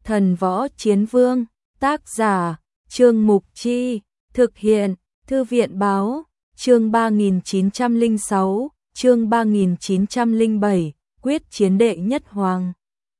Thần Võ Chiến Vương, tác giả, Trương Mục Chi, thực hiện, Thư viện Báo, chương 3906, chương 3907, quyết chiến đệ nhất hoàng.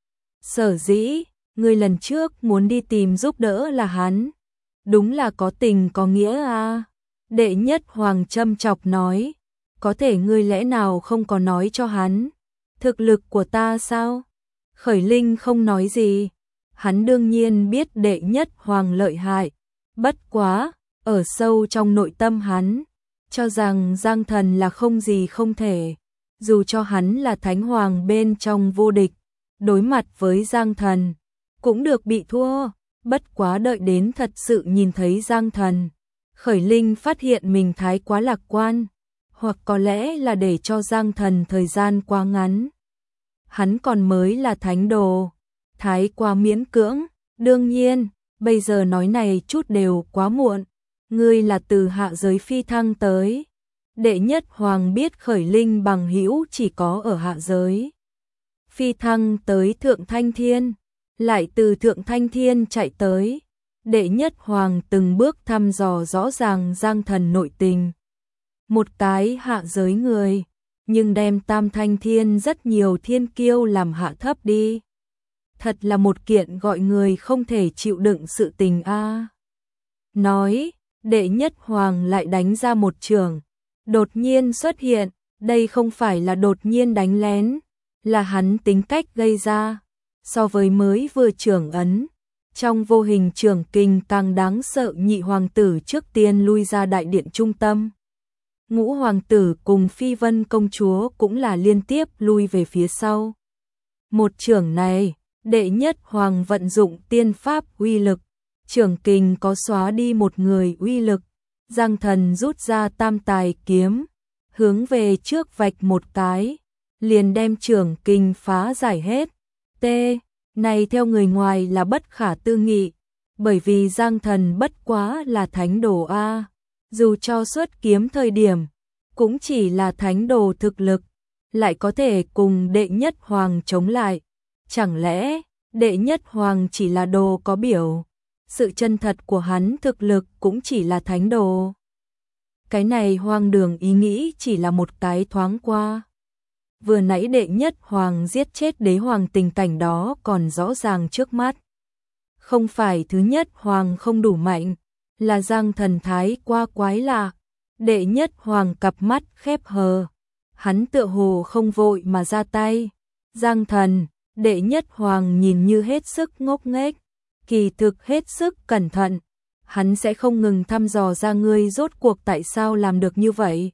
Sở dĩ, ngươi lần trước muốn đi tìm giúp đỡ là hắn. Đúng là có tình có nghĩa à. Đệ nhất hoàng châm chọc nói, có thể ngươi lẽ nào không có nói cho hắn. Thực lực của ta sao? Khởi Linh không nói gì. Hắn đương nhiên biết đệ nhất hoàng lợi hại. Bất quá, ở sâu trong nội tâm hắn, cho rằng Giang Thần là không gì không thể. Dù cho hắn là thánh hoàng bên trong vô địch, đối mặt với Giang Thần, cũng được bị thua. Bất quá đợi đến thật sự nhìn thấy Giang Thần, Khởi Linh phát hiện mình thái quá lạc quan, hoặc có lẽ là để cho Giang Thần thời gian quá ngắn. Hắn còn mới là thánh đồ, thái quá miễn cưỡng. Đương nhiên, bây giờ nói này chút đều quá muộn. Ngươi là từ hạ giới phi thăng tới. Đệ nhất hoàng biết Khởi Linh bằng hữu chỉ có ở hạ giới. Phi thăng tới Thượng Thanh Thiên, lại từ Thượng Thanh Thiên chạy tới. Đệ nhất hoàng từng bước thăm dò rõ ràng Giang Thần nội tình. Một cái hạ giới người, nhưng đem Tam Thanh Thiên rất nhiều thiên kiêu làm hạ thấp đi. Thật là một kiện gọi người không thể chịu đựng sự tình a. Nói, đệ nhất hoàng lại đánh ra một chưởng, đột nhiên xuất hiện, đây không phải là đột nhiên đánh lén, là hắn tính cách gây ra. So với mới vừa chưởng ấn, trong vô hình chưởng kình càng đáng sợ. Nhị hoàng tử trước tiên lui ra đại điện trung tâm. Ngũ hoàng tử cùng Phi Vân công chúa cũng là liên tiếp lui về phía sau. Một chưởng này, đệ nhất hoàng vận dụng tiên pháp uy lực, chưởng kình có xóa đi một người uy lực. Giang Thần rút ra tam tài kiếm, hướng về trước vạch một cái, liền đem chưởng kình phá giải hết. Này theo người ngoài là bất khả tư nghị, bởi vì Giang Thần bất quá là thánh đồ a, dù cho xuất kiếm thời điểm cũng chỉ là thánh đồ thực lực, lại có thể cùng đệ nhất hoàng chống lại. Chẳng lẽ đệ nhất hoàng chỉ là đồ có biểu, sự chân thật của hắn thực lực cũng chỉ là thánh đồ? Cái này hoang đường ý nghĩ chỉ là một cái thoáng qua. Vừa nãy đệ nhất hoàng giết chết đế hoàng tình cảnh đó còn rõ ràng trước mắt. Không phải thứ nhất hoàng không đủ mạnh, là Giang Thần thái qua quái lạ. Đệ nhất hoàng cặp mắt khép hờ, hắn tựa hồ không vội mà ra tay. Giang Thần, đệ nhất hoàng nhìn như hết sức ngốc nghếch, kỳ thực hết sức cẩn thận. Hắn sẽ không ngừng thăm dò ra ngươi rốt cuộc tại sao làm được như vậy,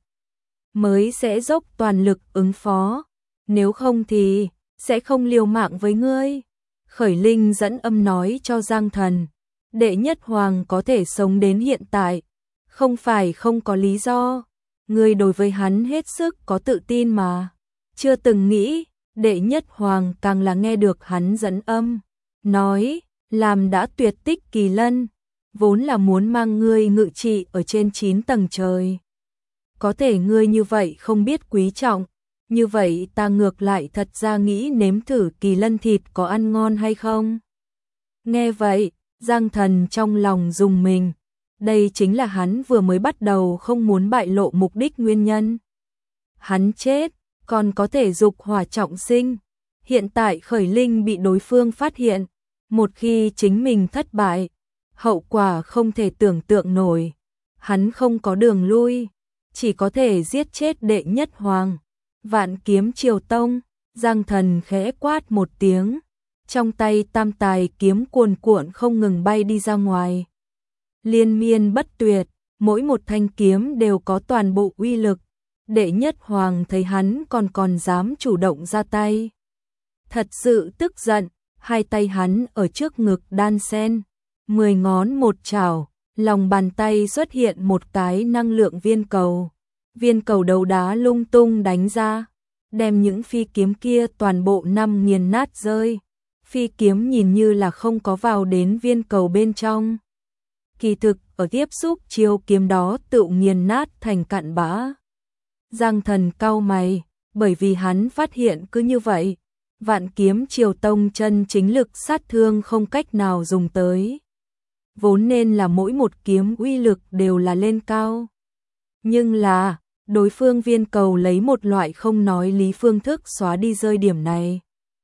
mới sẽ dốc toàn lực ứng phó, nếu không thì sẽ không liều mạng với ngươi. Khởi Linh dẫn âm nói cho Giang Thần, đệ nhất hoàng có thể sống đến hiện tại, không phải không có lý do. Ngươi đối với hắn hết sức có tự tin mà. Chưa từng nghĩ, đệ nhất hoàng càng là nghe được hắn dẫn âm, nói, làm đã tuyệt tích kỳ lân, vốn là muốn mang ngươi ngự trị ở trên 9 tầng trời. Có thể ngươi như vậy không biết quý trọng, như vậy ta ngược lại thật ra nghĩ nếm thử kỳ lân thịt có ăn ngon hay không. Nghe vậy, Giang Thần trong lòng rùng mình, đây chính là hắn vừa mới bắt đầu không muốn bại lộ mục đích nguyên nhân. Hắn chết, còn có thể dục hỏa trọng sinh. Hiện tại Khởi Linh bị đối phương phát hiện, một khi chính mình thất bại, hậu quả không thể tưởng tượng nổi. Hắn không có đường lui, chỉ có thể giết chết đệ nhất hoàng. Vạn Kiếm Triều Tông. Giang Thần khẽ quát một tiếng, trong tay tam tài kiếm cuồn cuộn không ngừng bay đi ra ngoài. Liên miên bất tuyệt, mỗi một thanh kiếm đều có toàn bộ uy lực. Đệ nhất hoàng thấy hắn còn dám chủ động ra tay, thật sự tức giận. Hai tay hắn ở trước ngực đan sen, 10 ngón một chảo, lòng bàn tay xuất hiện một cái năng lượng viên cầu. Viên cầu đấu đá lung tung đánh ra, đem những phi kiếm kia toàn bộ nghiền nát rơi. Phi kiếm nhìn như là không có vào đến viên cầu bên trong, kỳ thực ở tiếp xúc chiêu kiếm đó tự nghiền nát thành cặn bã. Giang Thần cau mày, bởi vì hắn phát hiện cứ như vậy, Vạn Kiếm Triều Tông chân chính lực sát thương không cách nào dùng tới. Vốn nên là mỗi một kiếm uy lực đều là lên cao. Nhưng là, đối phương Viên Cầu lấy một loại không nói lý phương thức xóa đi rơi điểm này.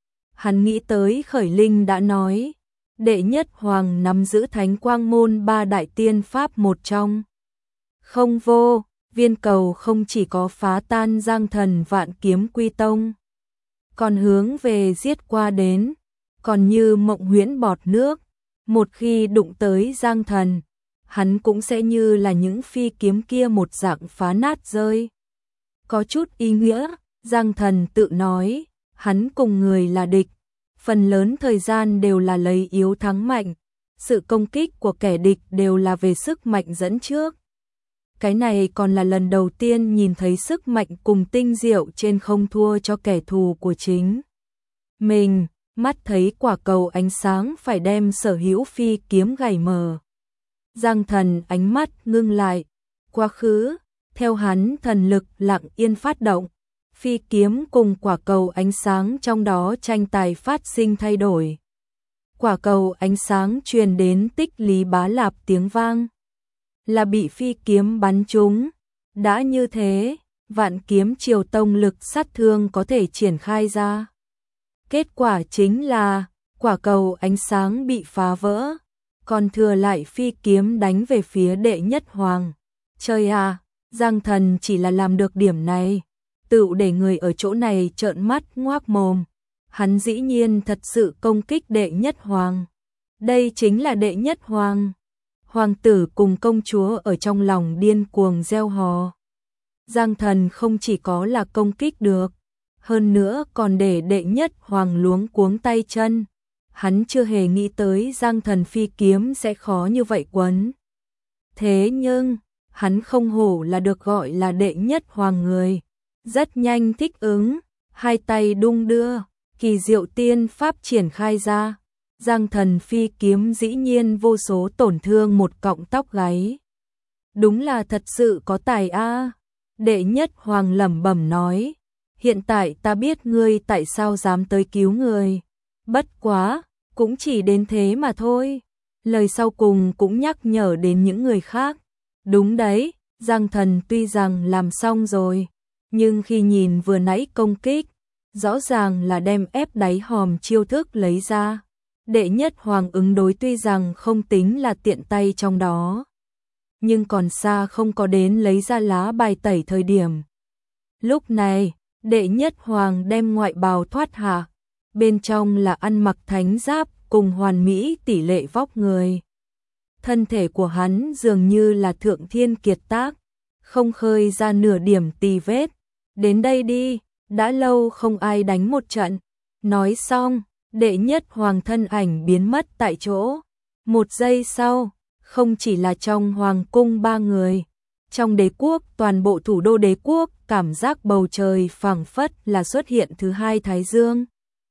Hắn nghĩ tới Khởi Linh đã nói, đệ nhất hoàng nắm giữ Thánh Quang Môn 3 đại tiên pháp một trong. Không vô, Viên Cầu không chỉ có phá tan Giang Thần Vạn Kiếm Quy Tông, còn hướng về giết qua đến, còn như mộng huyễn bọt nước, một khi đụng tới Giang Thần, hắn cũng sẽ như là những phi kiếm kia một dạng phá nát rơi. Có chút ý nghĩa, Giang Thần tự nói, hắn cùng người là địch, phần lớn thời gian đều là lấy yếu thắng mạnh, sự công kích của kẻ địch đều là về sức mạnh dẫn trước. Cái này còn là lần đầu tiên nhìn thấy sức mạnh cùng tinh diệu trên không thua cho kẻ thù của chính mình, mắt thấy quả cầu ánh sáng phải đem sở hữu phi kiếm gảy mờ. Giang Thần ánh mắt ngưng lại, quá khứ, theo hắn thần lực lặng yên phát động, phi kiếm cùng quả cầu ánh sáng trong đó tranh tài phát sinh thay đổi. Quả cầu ánh sáng truyền đến tích lý bá lạp tiếng vang, là bị phi kiếm bắn trúng. Đã như thế, Vạn Kiếm Triều Tông lực sát thương có thể triển khai ra. Kết quả chính là, quả cầu ánh sáng bị phá vỡ, còn thừa lại phi kiếm đánh về phía đệ nhất hoàng. Trời à, Giang Thần chỉ là làm được điểm này, tựu để người ở chỗ này trợn mắt ngoác mồm. Hắn dĩ nhiên thật sự công kích đệ nhất hoàng. Đây chính là đệ nhất hoàng. Hoàng tử cùng công chúa ở trong lòng điên cuồng reo hò. Giang Thần không chỉ có là công kích được, hơn nữa còn để đệ nhất hoàng luống cuống tay chân. Hắn chưa hề nghĩ tới Giang Thần phi kiếm sẽ khó như vậy quấn. Thế nhưng, hắn không hổ là được gọi là đệ nhất hoàng người. Rất nhanh thích ứng, hai tay đung đưa, kỳ diệu tiên pháp triển khai ra. Giang Thần phi kiếm dĩ nhiên vô số tổn thương một cọng tóc gáy. Đúng là thật sự có tài a. Đệ nhất hoàng lẩm bẩm nói, hiện tại ta biết ngươi tại sao dám tới cứu người. Bất quá, cũng chỉ đến thế mà thôi. Lời sau cùng cũng nhắc nhở đến những người khác. Đúng đấy, Giang Thần tuy rằng làm xong rồi, nhưng khi nhìn vừa nãy công kích, rõ ràng là đem ép đáy hòm chiêu thức lấy ra. Đệ nhất hoàng ứng đối tuy rằng không tính là tiện tay trong đó, nhưng còn xa không có đến lấy ra lá bài tẩy thời điểm. Lúc này, đệ nhất hoàng đem ngoại bào thoát hạ, bên trong là ăn mặc thánh giáp cùng hoàn mỹ tỷ lệ vóc người. Thân thể của hắn dường như là thượng thiên kiệt tác, không khơi ra nửa điểm tì vết. Đến đây đi, đã lâu không ai đánh một trận. Nói xong, đệ nhất hoàng thân ảnh biến mất tại chỗ. Một giây sau, không chỉ là trong hoàng cung 3 người, trong đế quốc, toàn bộ thủ đô đế quốc, cảm giác bầu trời phảng phất là xuất hiện thứ hai thái dương.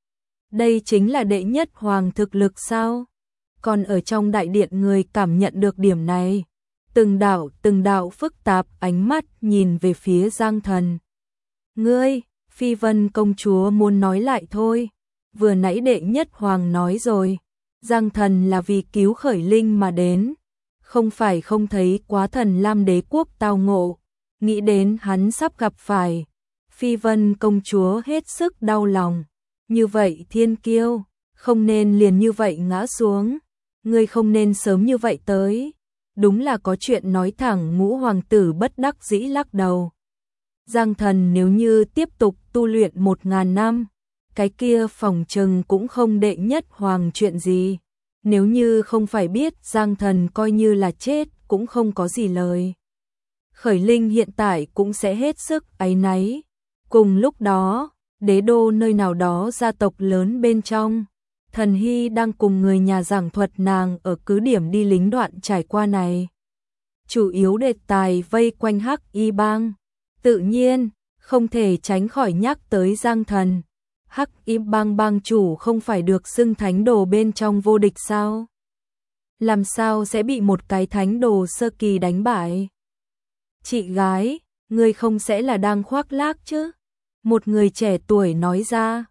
Đây chính là đệ nhất hoàng thực lực sao? Còn ở trong đại điện người cảm nhận được điểm này. Từng đạo phức tạp ánh mắt nhìn về phía Giang Thần. Ngươi, Phi Vân công chúa muốn nói lại thôi. Vừa nãy đệ nhất hoàng nói rồi, Giang Thần là vì cứu Khởi Linh mà đến. Không phải không thấy Quá Thần Lam đế quốc tao ngộ, nghĩ đến hắn sắp gặp phải. Phi Vân công chúa hết sức đau lòng. Như vậy thiên kiêu, không nên liền như vậy ngã xuống. Ngươi không nên sớm như vậy tới. Đúng là có chuyện nói thẳng. Ngũ hoàng tử bất đắc dĩ lắc đầu. Giang Thần nếu như tiếp tục tu luyện 1000 năm, cái kia phòng trừng cũng không đệ nhất hoàng chuyện gì. Nếu như không phải biết Giang Thần coi như là chết cũng không có gì lời. Khởi Linh hiện tại cũng sẽ hết sức áy náy. Cùng lúc đó, đế đô nơi nào đó gia tộc lớn bên trong, Thần Hy đang cùng người nhà giảng thuật nàng ở cứ điểm đi lính đoạn trải qua này. Chủ yếu đề tài vây quanh Hắc Y Bang. Tự nhiên, không thể tránh khỏi nhắc tới Giang Thần. Hắc Y Bang bang chủ không phải được xưng thánh đồ bên trong vô địch sao? Làm sao sẽ bị một cái thánh đồ sơ kỳ đánh bại? Chị gái, ngươi không sẽ là đang khoác lác chứ? Một người trẻ tuổi nói ra.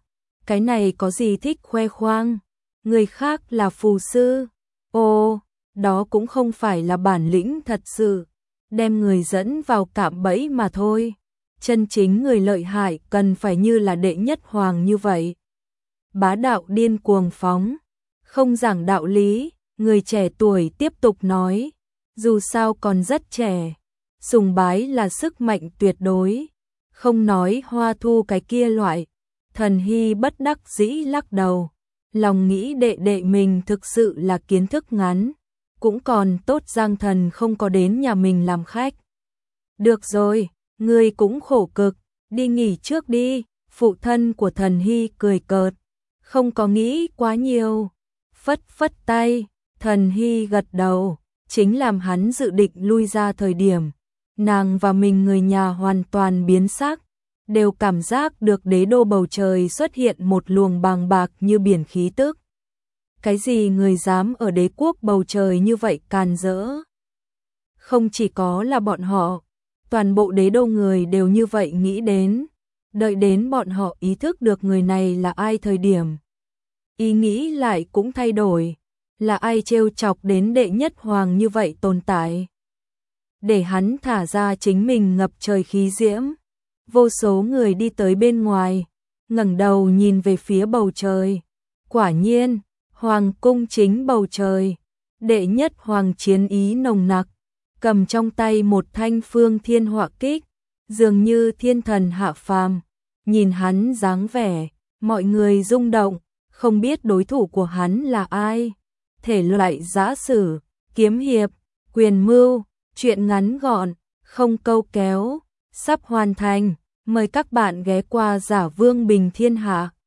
Cái này có gì thích khoe khoang, người khác là phù sư. Ồ, đó cũng không phải là bản lĩnh thật sự, đem người dẫn vào cạm bẫy mà thôi. Chân chính người lợi hại cần phải như là đệ nhất hoàng như vậy. Bá đạo điên cuồng phóng, không giảng đạo lý, người trẻ tuổi tiếp tục nói, dù sao còn rất trẻ, sùng bái là sức mạnh tuyệt đối, không nói Hoa Thu cái kia loại. Thần Hy bất đắc dĩ lắc đầu, lòng nghĩ đệ đệ mình thực sự là kiến thức ngắn, cũng còn tốt Giang Thần không có đến nhà mình làm khách. Được rồi, ngươi cũng khổ cực, đi nghỉ trước đi, phụ thân của Thần Hy cười cợt, không có nghĩ quá nhiều, phất phất tay, Thần Hy gật đầu, chính làm hắn dự định lui ra thời điểm, nàng và mình người nhà hoàn toàn biến sắc, đều cảm giác được đế đô bầu trời xuất hiện một luồng bàng bạc như biển khí tức. Cái gì người dám ở đế quốc bầu trời như vậy càn rỡ? Không chỉ có là bọn họ, toàn bộ đế đô người đều như vậy nghĩ đến, đợi đến bọn họ ý thức được người này là ai thời điểm. Ý nghĩ lại cũng thay đổi, là ai trêu chọc đến đệ nhất hoàng như vậy tồn tại. Để hắn thả ra chính mình ngập trời khí diễm. Vô số người đi tới bên ngoài, ngẩng đầu nhìn về phía bầu trời. Quả nhiên, hoàng cung chính bầu trời, đệ nhất hoàng chiến ý nồng nặc, cầm trong tay một thanh phương thiên họa kích, dường như thiên thần hạ phàm. Nhìn hắn dáng vẻ, mọi người rung động, không biết đối thủ của hắn là ai. Thể loại giã sử, kiếm hiệp, quyền mưu, truyện ngắn gọn, không câu kéo, sắp hoàn thành. Mời các bạn ghé qua Giả Vương Bình Thiên Hạ.